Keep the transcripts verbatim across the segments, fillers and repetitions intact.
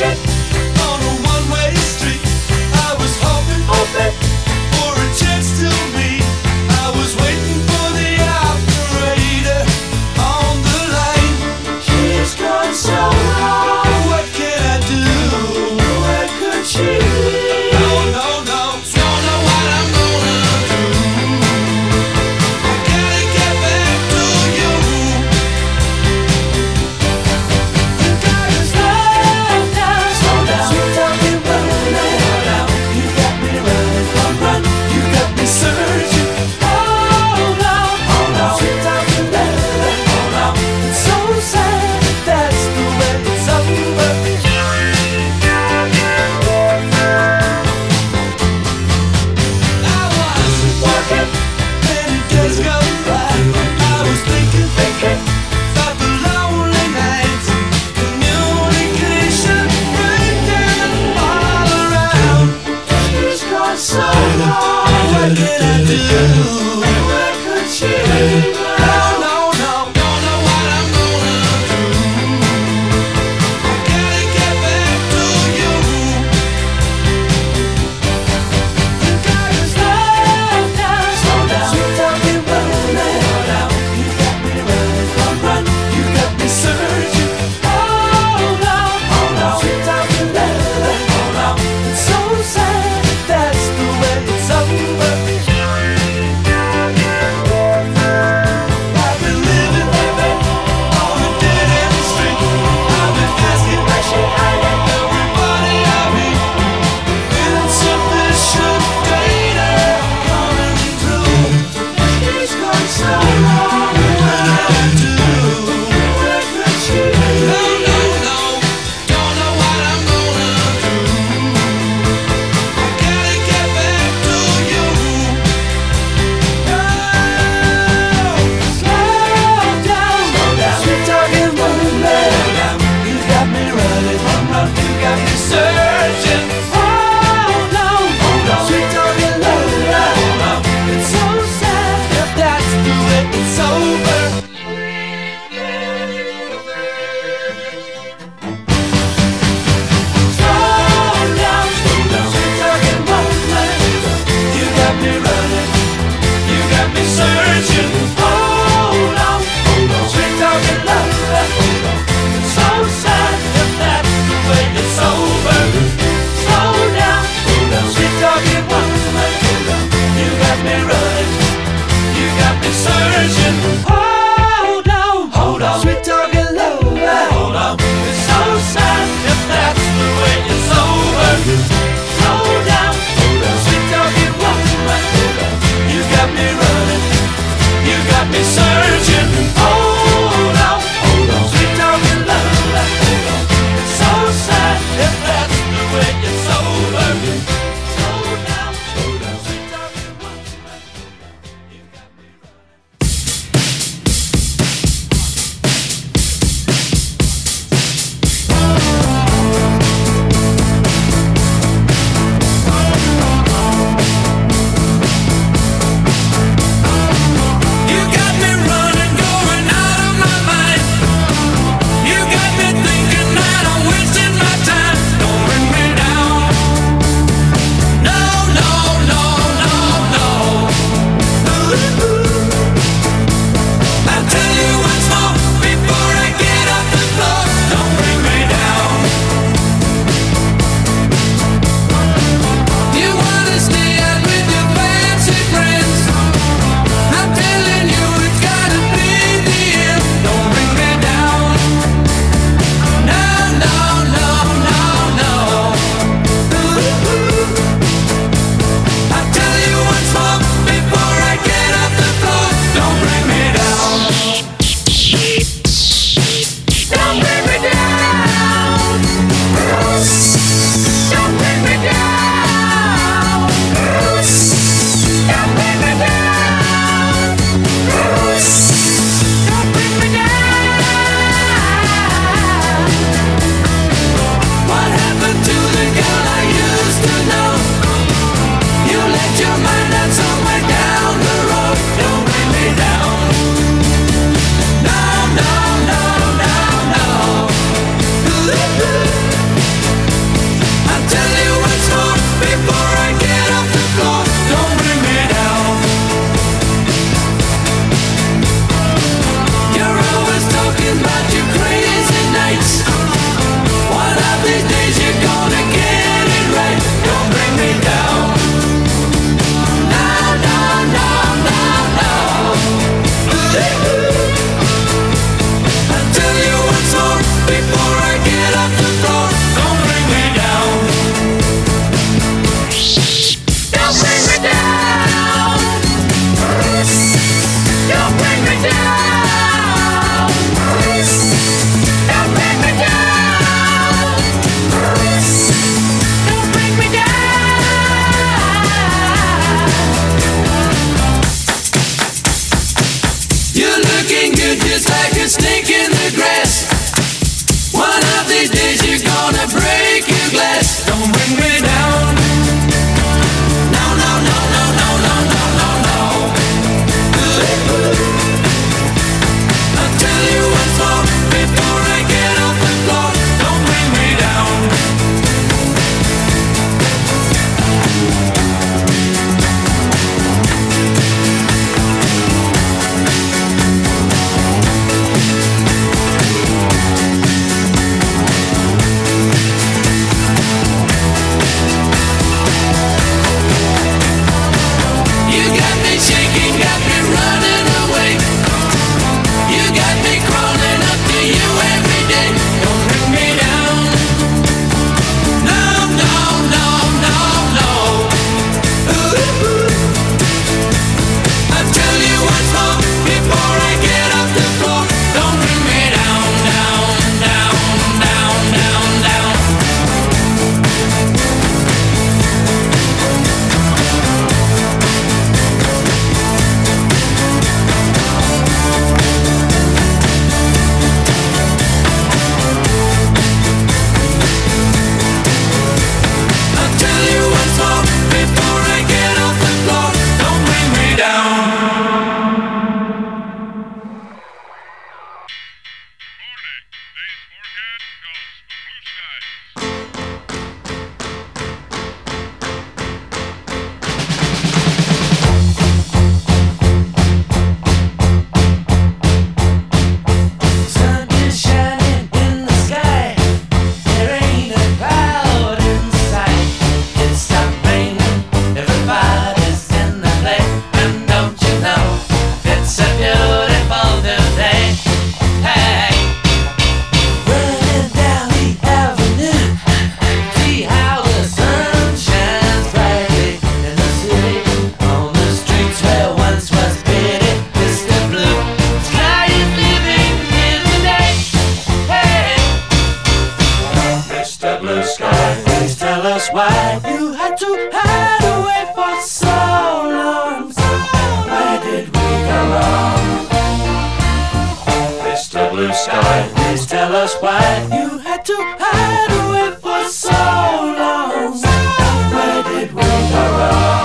chick on a one-way street. I was hoping open. for a chance to meet. I was waiting for the operator on the line. She's gone so wrong. What can I do? Where could she be? No, no, no, don't know what I'm gonna do. I gotta get back to you. You gotta slow down, slow a snake in the grass. One of these days you're gonna break your glass. Don't bring me down. No, no, no, no, no, no, no, no, no. I'll tell you what's wrong before I get off the floor. Don't bring me down. You got me shaking, got me running away. You got me crawling up to you every day. Don't bring me down. No, no, no, no, no. Ooh. I'll tell you what's wrong before I get off the floor. Don't bring me down, down, down, down, down, down. I'll tell you what's wrong before I get off the floor. Don't bring me down. Sun is shining in the sky. There ain't a cloud in sight. It stopped raining. Everybody's in the play. And don't you know it's a beautiful new day? Hey, running down the avenue. See how the sun shines brightly in the city. On the streets where once was pity, Mister Blue Sky is living here today. Hey, Mister Blue Sky, please tell us why you had to hide away for so long. Where did we go wrong? Mister Blue Sky, please tell us why you had to hide away for so long. Where did we go wrong?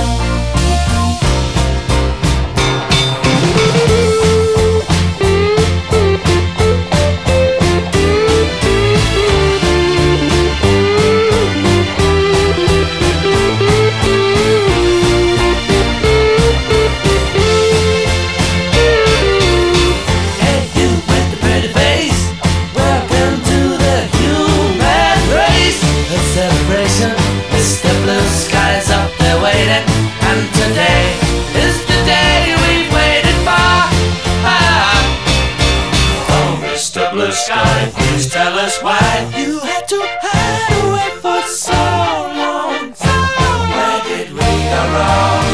Hey, you with the pretty face, welcome to the human race. A celebration, Mister Blue Sky's up there waiting, and today is the day we've waited for. Ah. Oh, Mister Blue Sky, please tell us why you had to hide away for so long. Where did we go wrong?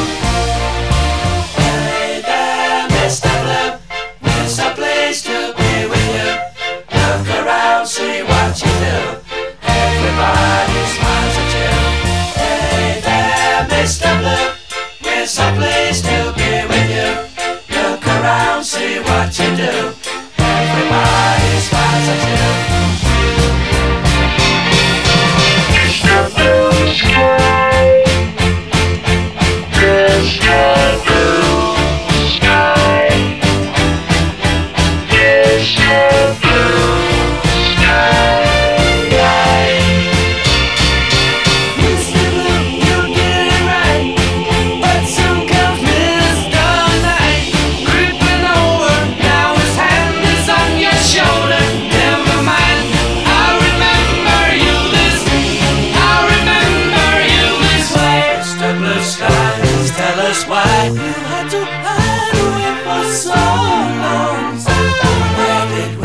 Hey there, Mister Blue, it's a place to be with you. Look around, see what you do. Everybody smiles at you. Hey there, Mister Blue, it's a place to be with you. Look around, see what you do. Everybody smiles at you. Mister Blue Sky, Mister Blue Sky, Mister Blue Sky. Mister Blue, you did it right, but soon comes Mister Night, creeping over. Now his hand is on your shoulder. Never mind, I remember you this. I remember you this way. Mister Blue Sky, please tell us why you had to hide away for so long. Where did we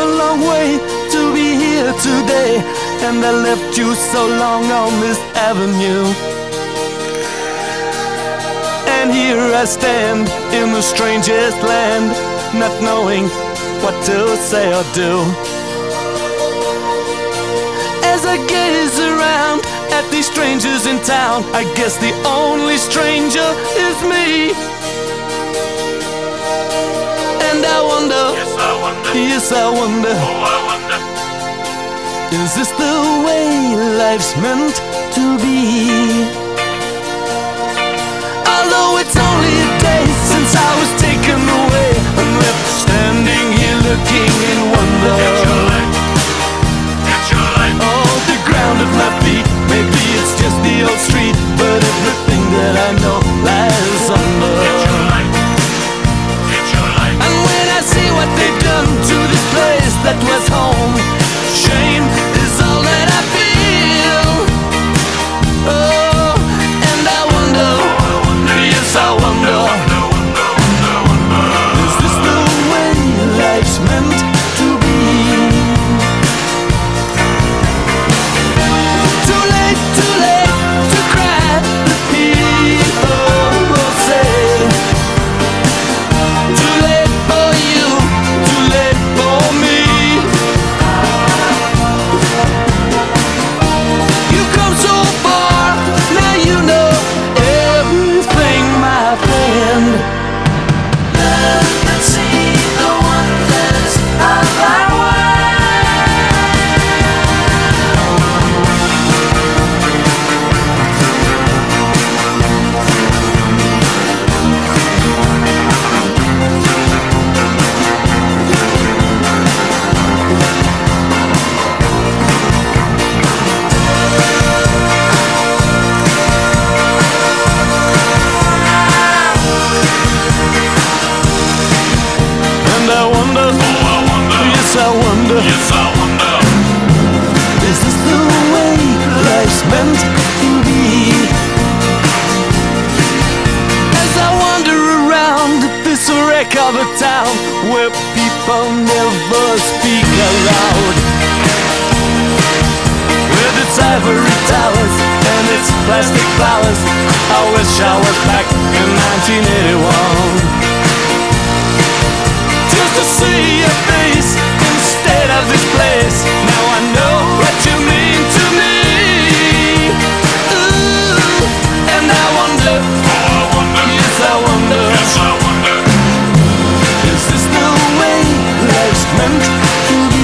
a long way to be here today, and I left you so long on this avenue. And here I stand in the strangest land, not knowing what to say or do. As I gaze around at these strangers in town, I guess the only stranger is me. And I wonder, Yes, I wonder. yes I wonder, Oh, I wonder. is this the way life's meant to be? Although it's only a day since I was taken away and left standing here looking in wonder. It's your life. It's your life. Oh, the ground at my feet, maybe it's just the old street, but everything that I know lies under. It's your life. It's your life. And when I see what they've done to this place that was home, shame is all that I feel. Oh, and I wonder, yes I wonder, is this the way life's meant to be? Too late, too late to cry, the people say. Too late for you, too late for me. You come so far, now you know everything, my friend. Learn and see the wonders of our And I wonder, Oh, I wonder. yes I wonder, Yes, I wonder. is this the way life's meant to be? As I wander around this wreck of a town where people never speak aloud, with its ivory towers and its plastic flowers, I wish I was back in nineteen eighty-one. Just to see your face instead of this place. Now I know what you mean to me. Ooh, and I wonder, Oh, I wonder. yes I wonder, Yes, I wonder. is this the way life's meant to be?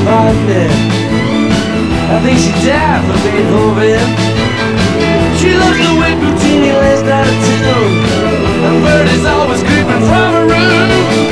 Wagner. I think she died for Beethoven. She loves the way Puccini lays down a tune, and bird is always creeping from her room.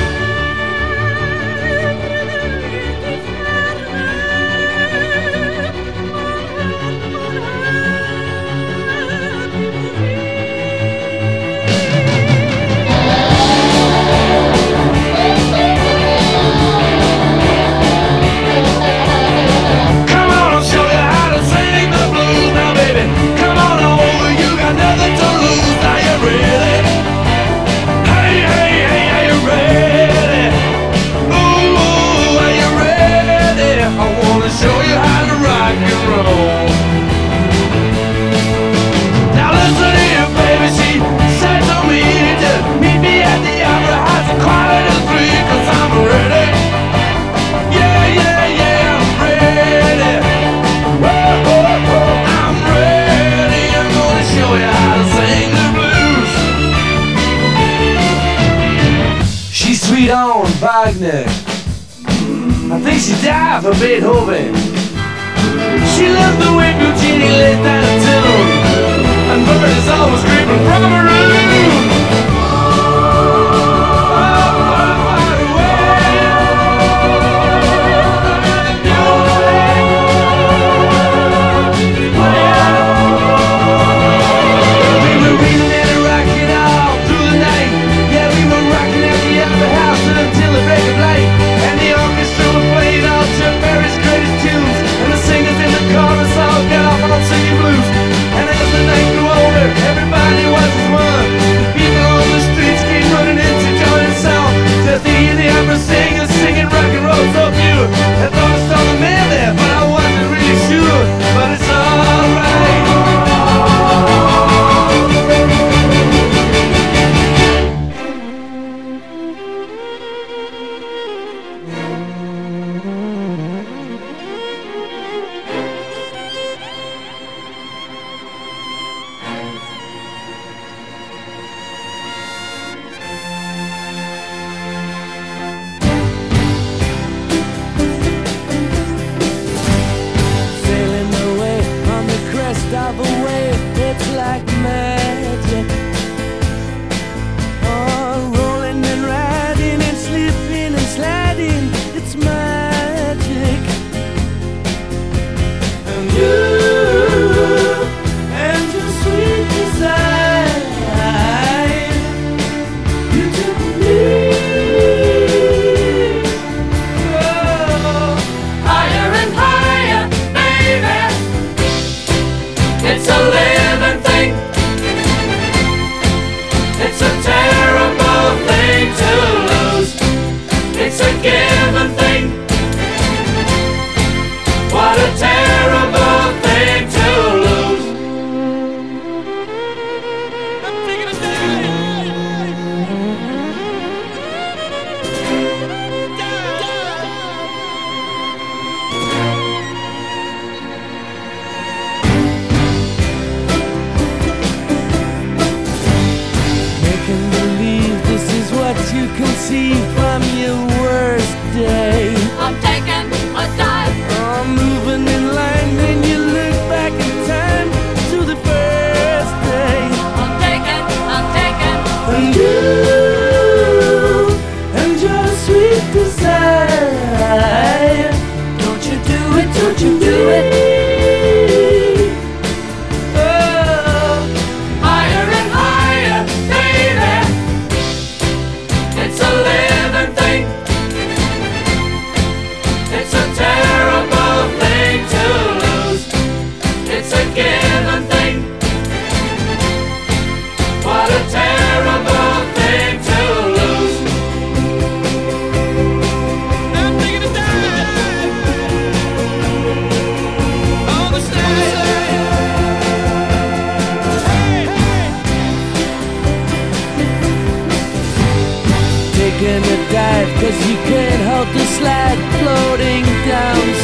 Wagner. I think she died for Beethoven. She loves the way Puccini lays down a tune, and bird is always creeping from her room. Taking a dive, cause you can't hold the slide floating down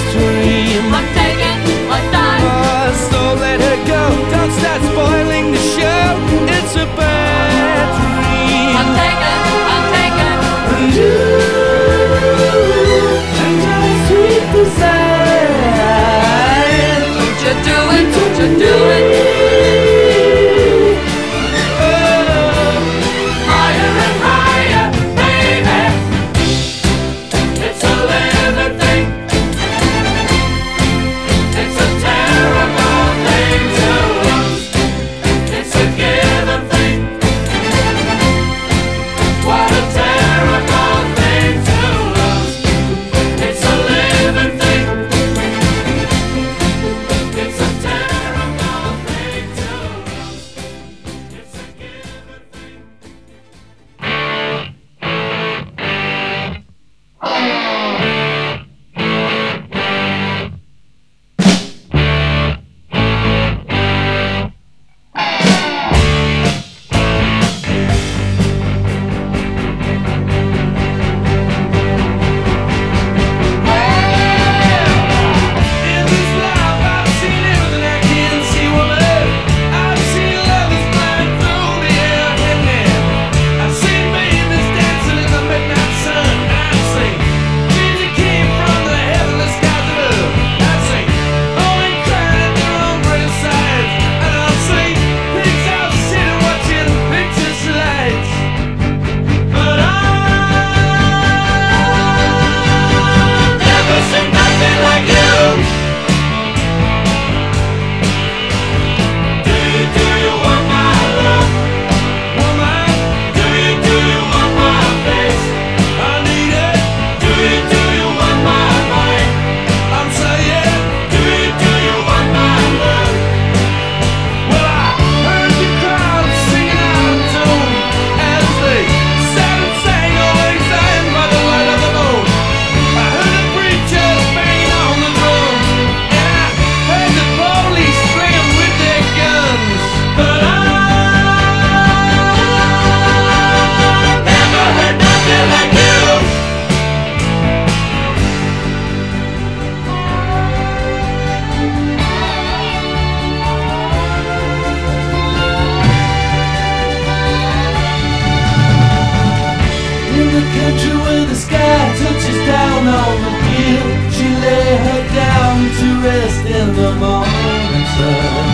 in the morning sun.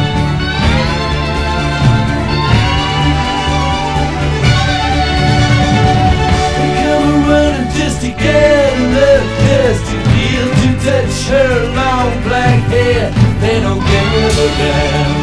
They come running just to get a little kiss, to feel, to touch her long black hair. They don't give a damn.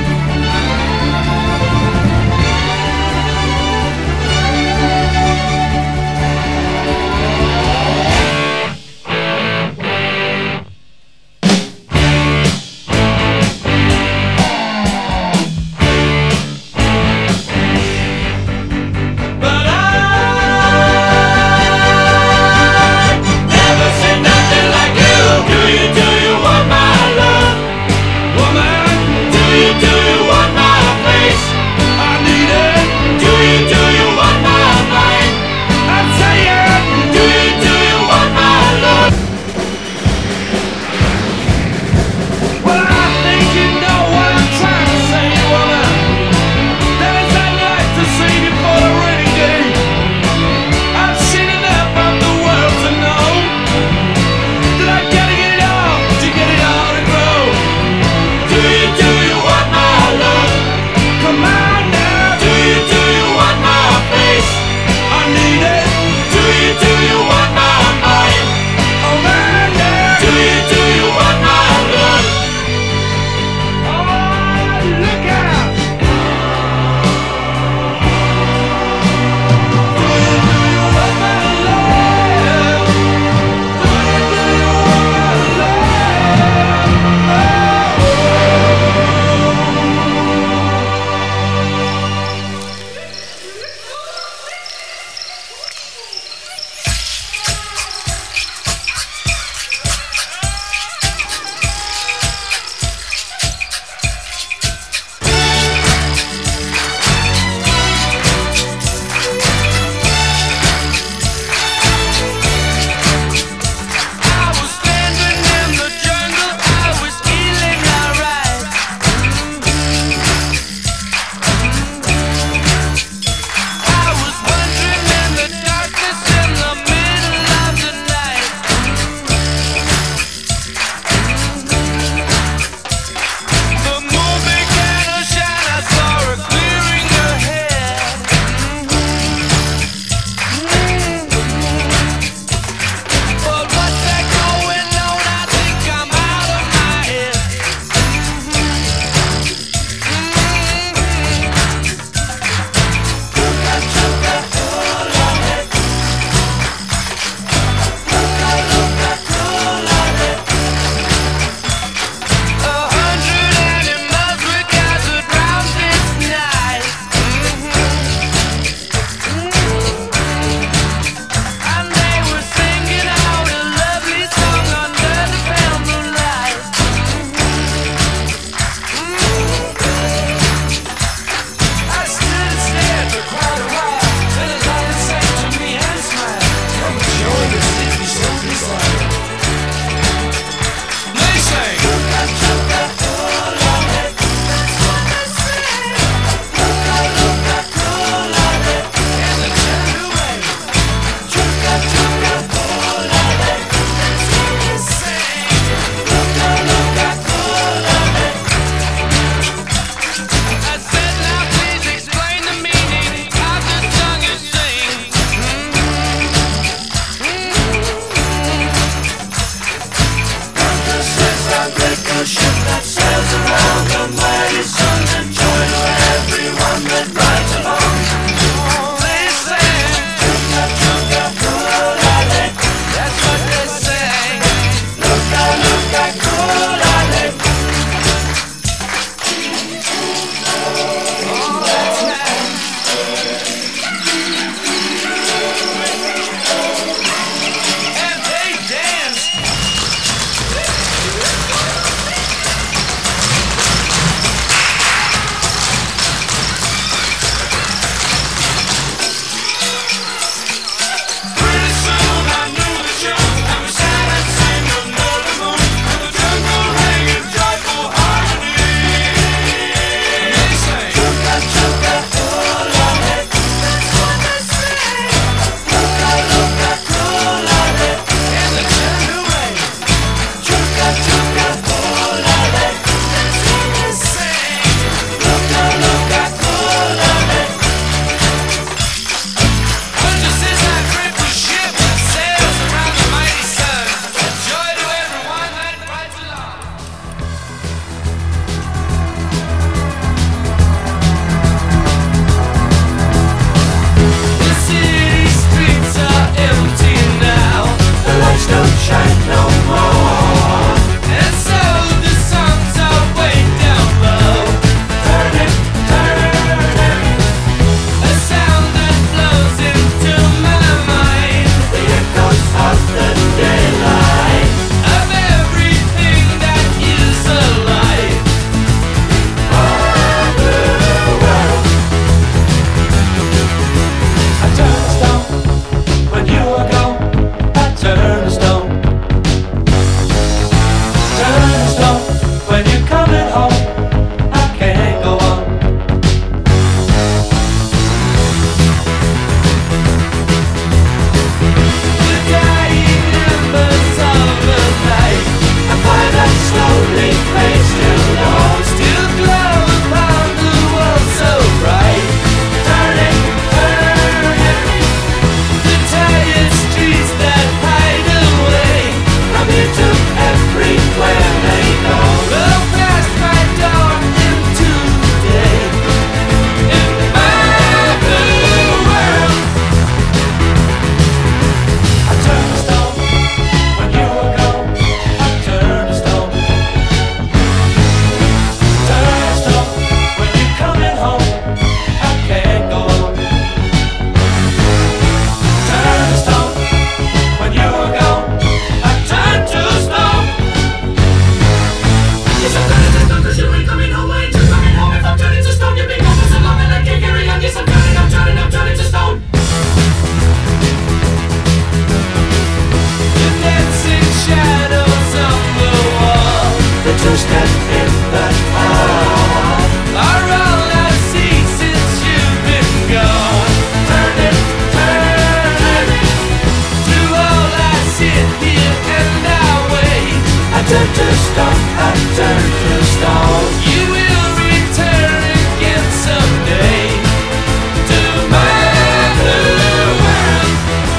turn to stone, I turn to stone. You will return again someday to my blue world.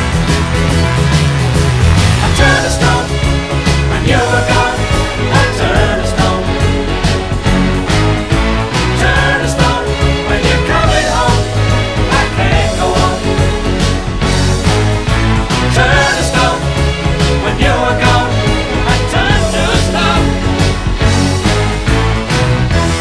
I turn to stone when you were gone. I turn to stone. Turn to stone when you're coming home. I can't go on. Turn to stone when you were gone. I turn to stone.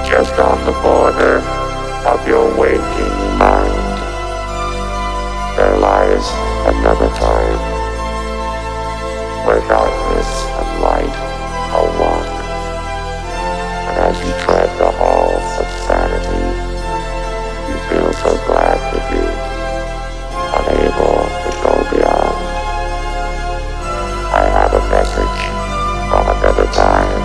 just on the border of your waking mind. There lies another time, where darkness and light are one. And as you tread the halls of sanity, you feel so glad to be unable to go beyond. I have a message from another time.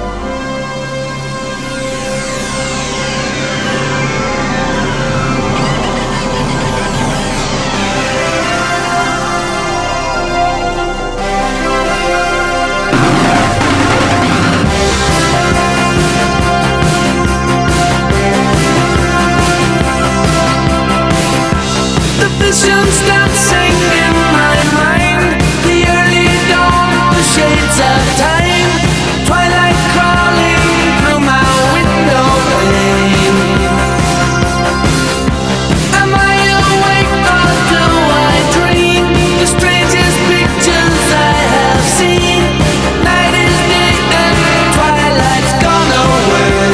Visions dancing in my mind, the early dawn, the shades of time, twilight crawling through my window pane. Am I awake or do I dream the strangest pictures I have seen? Night is day and twilight's gone away.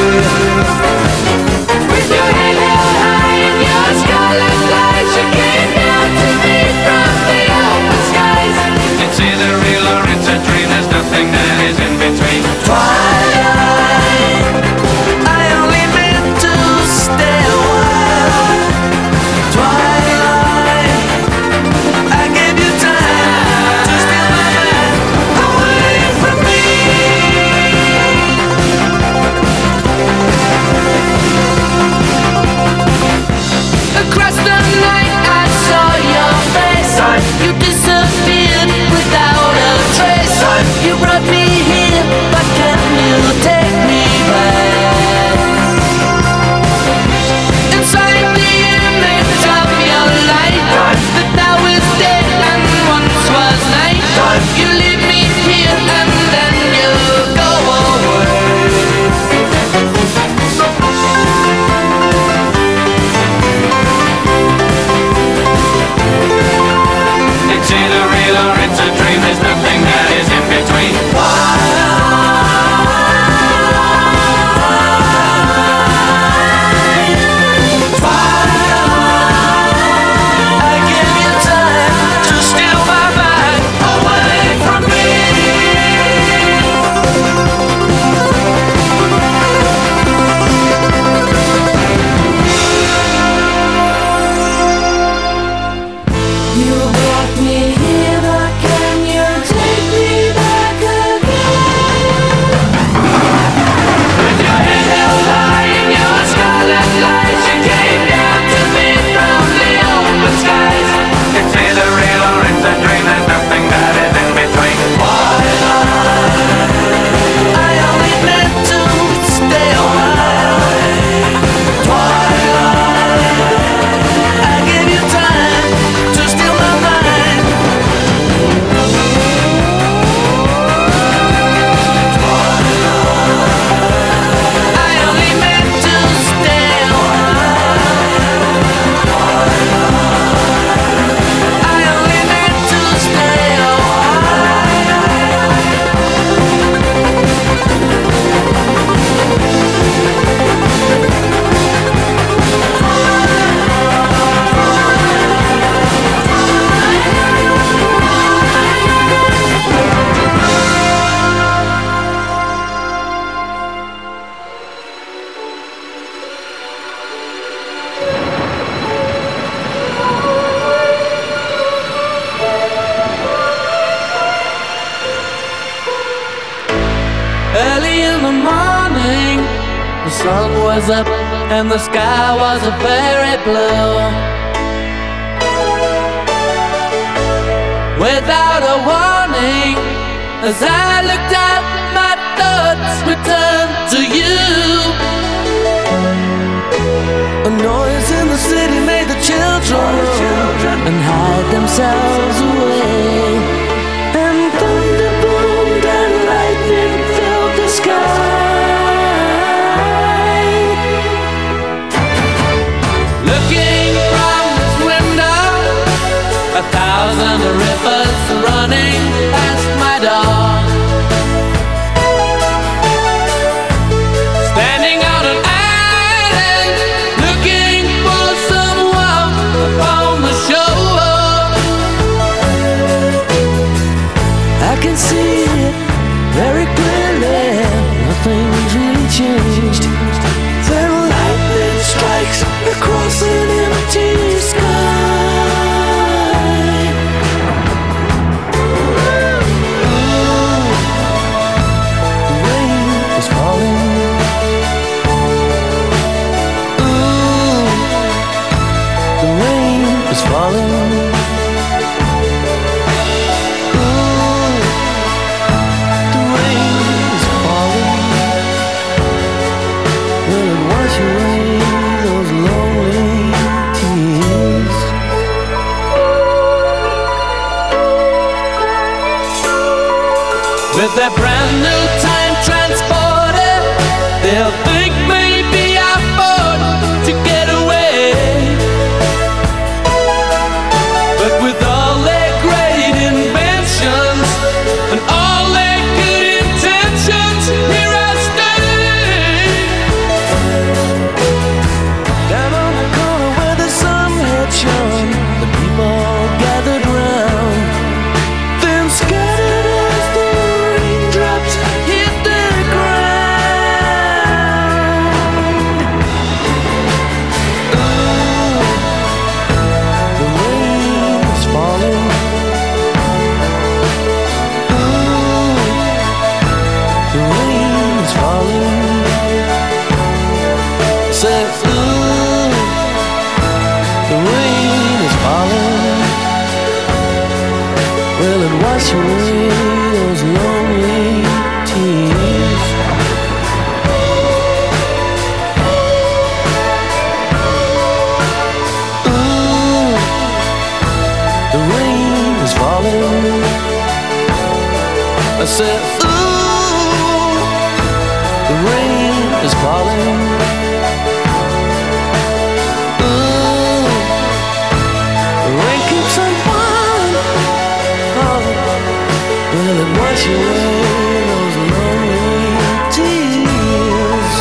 With your head held high in your scarlet lights, you came it's either real or it's a dream, there's nothing that is in between. Twilight, I only meant to stay a while. Twilight, I gave you time to steal my mind away from me. Across the night I saw your face, you disappeared without a trace. You brought me here, but can you take me back? Inside the image of your light, that now is dead and once was night. You leave me here and then you go away. It's either real or it's a dream, there's nothing that is in between. I give you time to steal my mind away from me. You brought me here, but can you take me back again? With your head held high in your scarlet lights, you came down to me from the open skies. It's either real or it's a dream, there's nothing that is in between. I only meant to stay a while. Twilight, I gave you time to steal my mind. I only meant to stay a while. I only meant to stay a Early in the morning, the sun was up and the sky was a very blue. Without a warning, as I looked out, my thoughts returned to you. A noise in the city made the children and hide themselves away. And thunder boomed and lightning filled the sky. Looking from this window, a thousand rivers running past my door. Standing on an can see it very clearly. Nothing's really changed. Then lightning strikes across an empty sky. Ooh, the rain is falling. Ooh, the rain is falling. With their brand new time transporter, they'll think maybe I'm born to get away. But with all their great inventions and all their good intentions, here I stay. Down on the corner where the sun had shone, the people gathered round, then scattered as the raindrops hit the ground. Ooh, the rain is falling. Ooh, the rain is falling. Say, ooh, the rain is falling. Will it wash away those lonely tears? Ooh, the rain is falling. I said, ooh, the rain is falling. Ooh, the rain keeps on falling. Oh, will it wash away those lonely tears?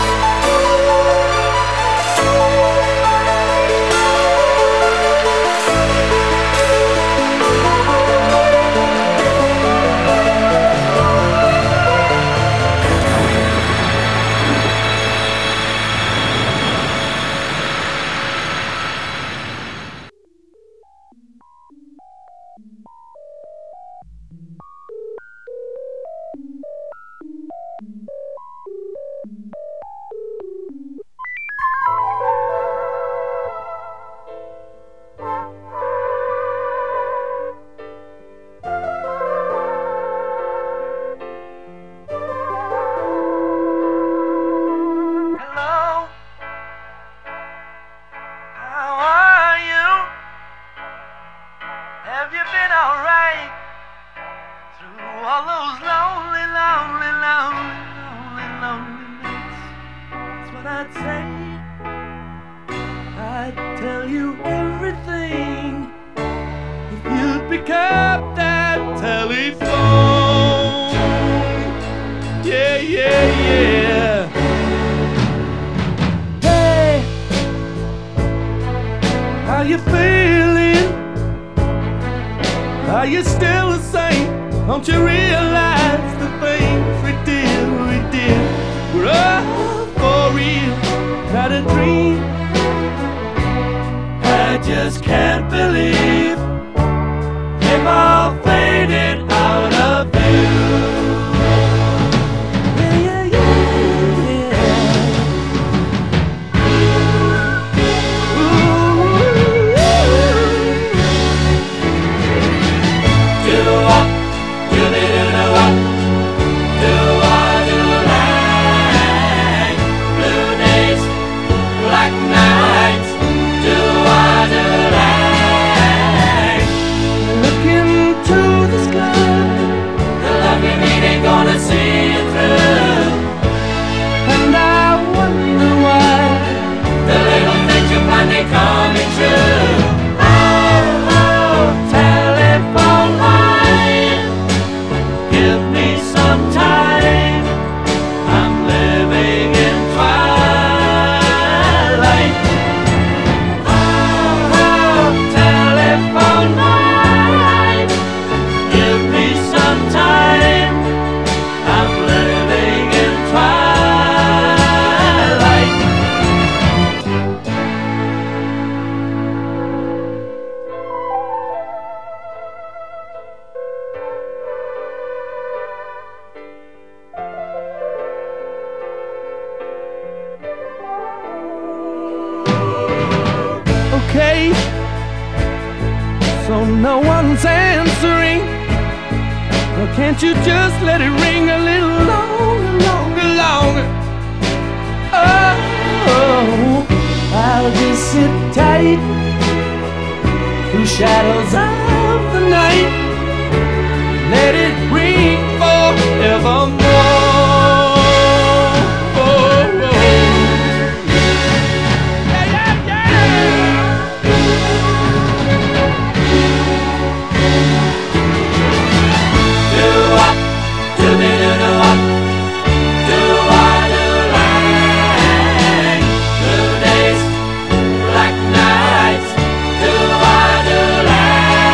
Hello, how are you? Have you been alright through all those lonely, lonely, lonely, lonely, lonely nights? That's what I'd say. I'd tell you everything if you'd pick up that telephone. Yeah, yeah, yeah. Hey, how you feeling? Are you still the same? Don't you realize the things we did, we did were all for real, not a dream? I just can't believe they've all faded out of view. Yeah, yeah, yeah, yeah. Ooh, do-wop, do-be-do-do. no one's answering. Well, can't you just let it ring a little longer, longer, longer? Oh, I'll just sit tight through shadows of the night. Let it ring forevermore. Nights, do I do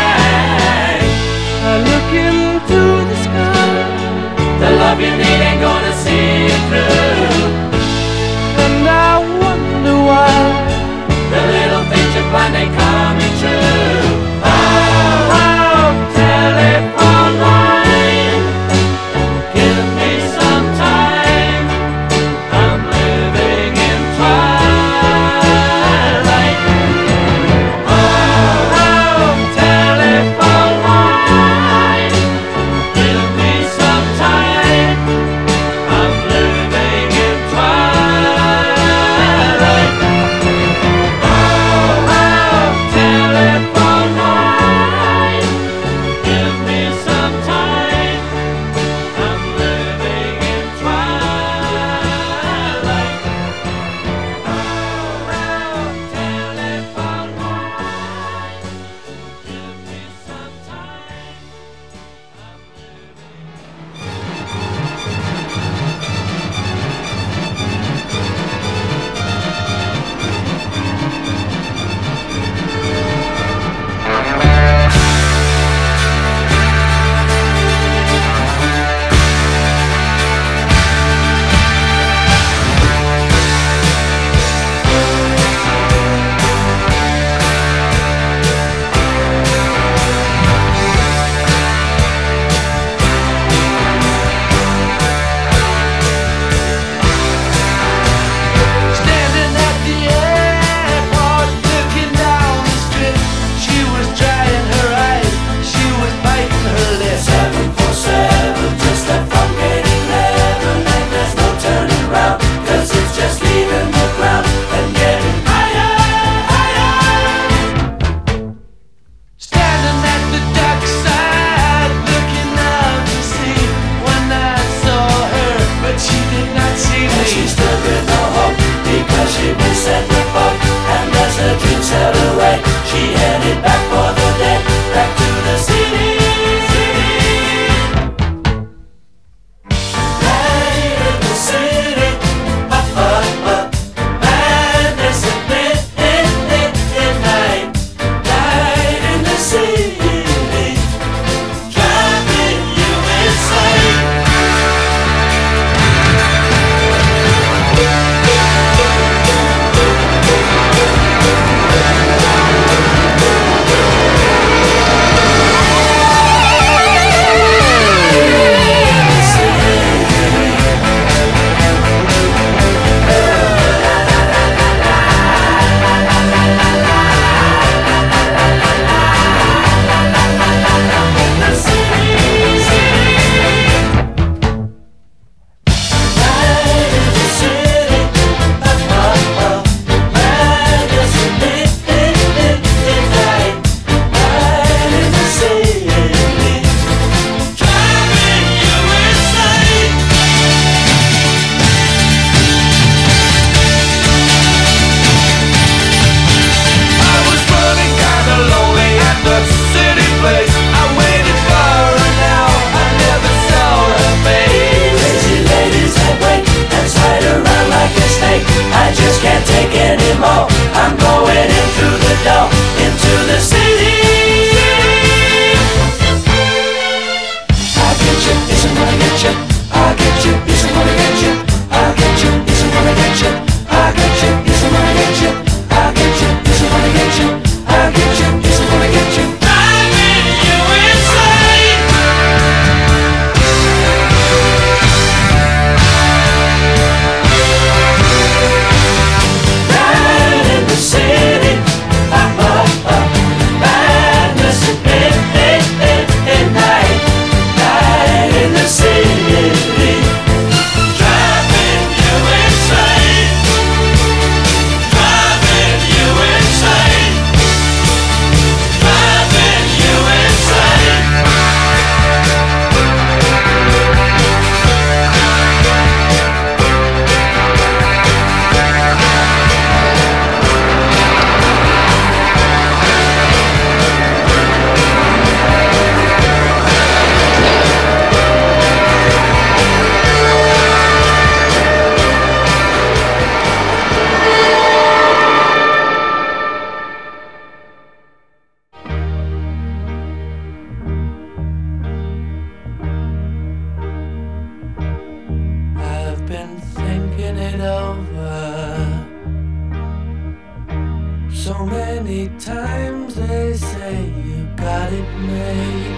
many times they say you got it made.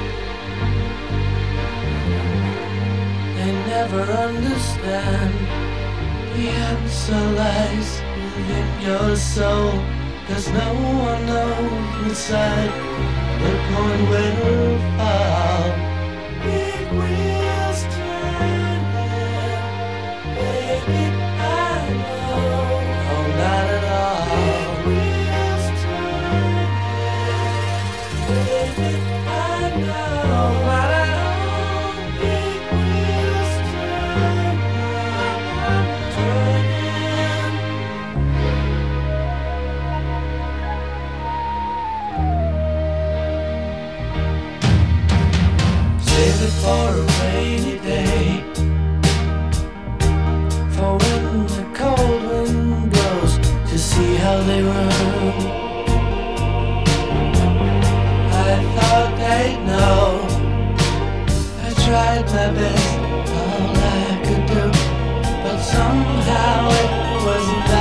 They never understand the answer lies within your soul. Cause no one knows inside the point will fall. Big wheels turning, baby, I know. Oh, not at all. Big wheels turning, baby, I know. Oh, not at all. Big wheels turning, turning. Save it for a rainy day, for when the cold wind blows, to see how they run. I thought they'd know. I tried my best, all I could do, but somehow it wasn't that.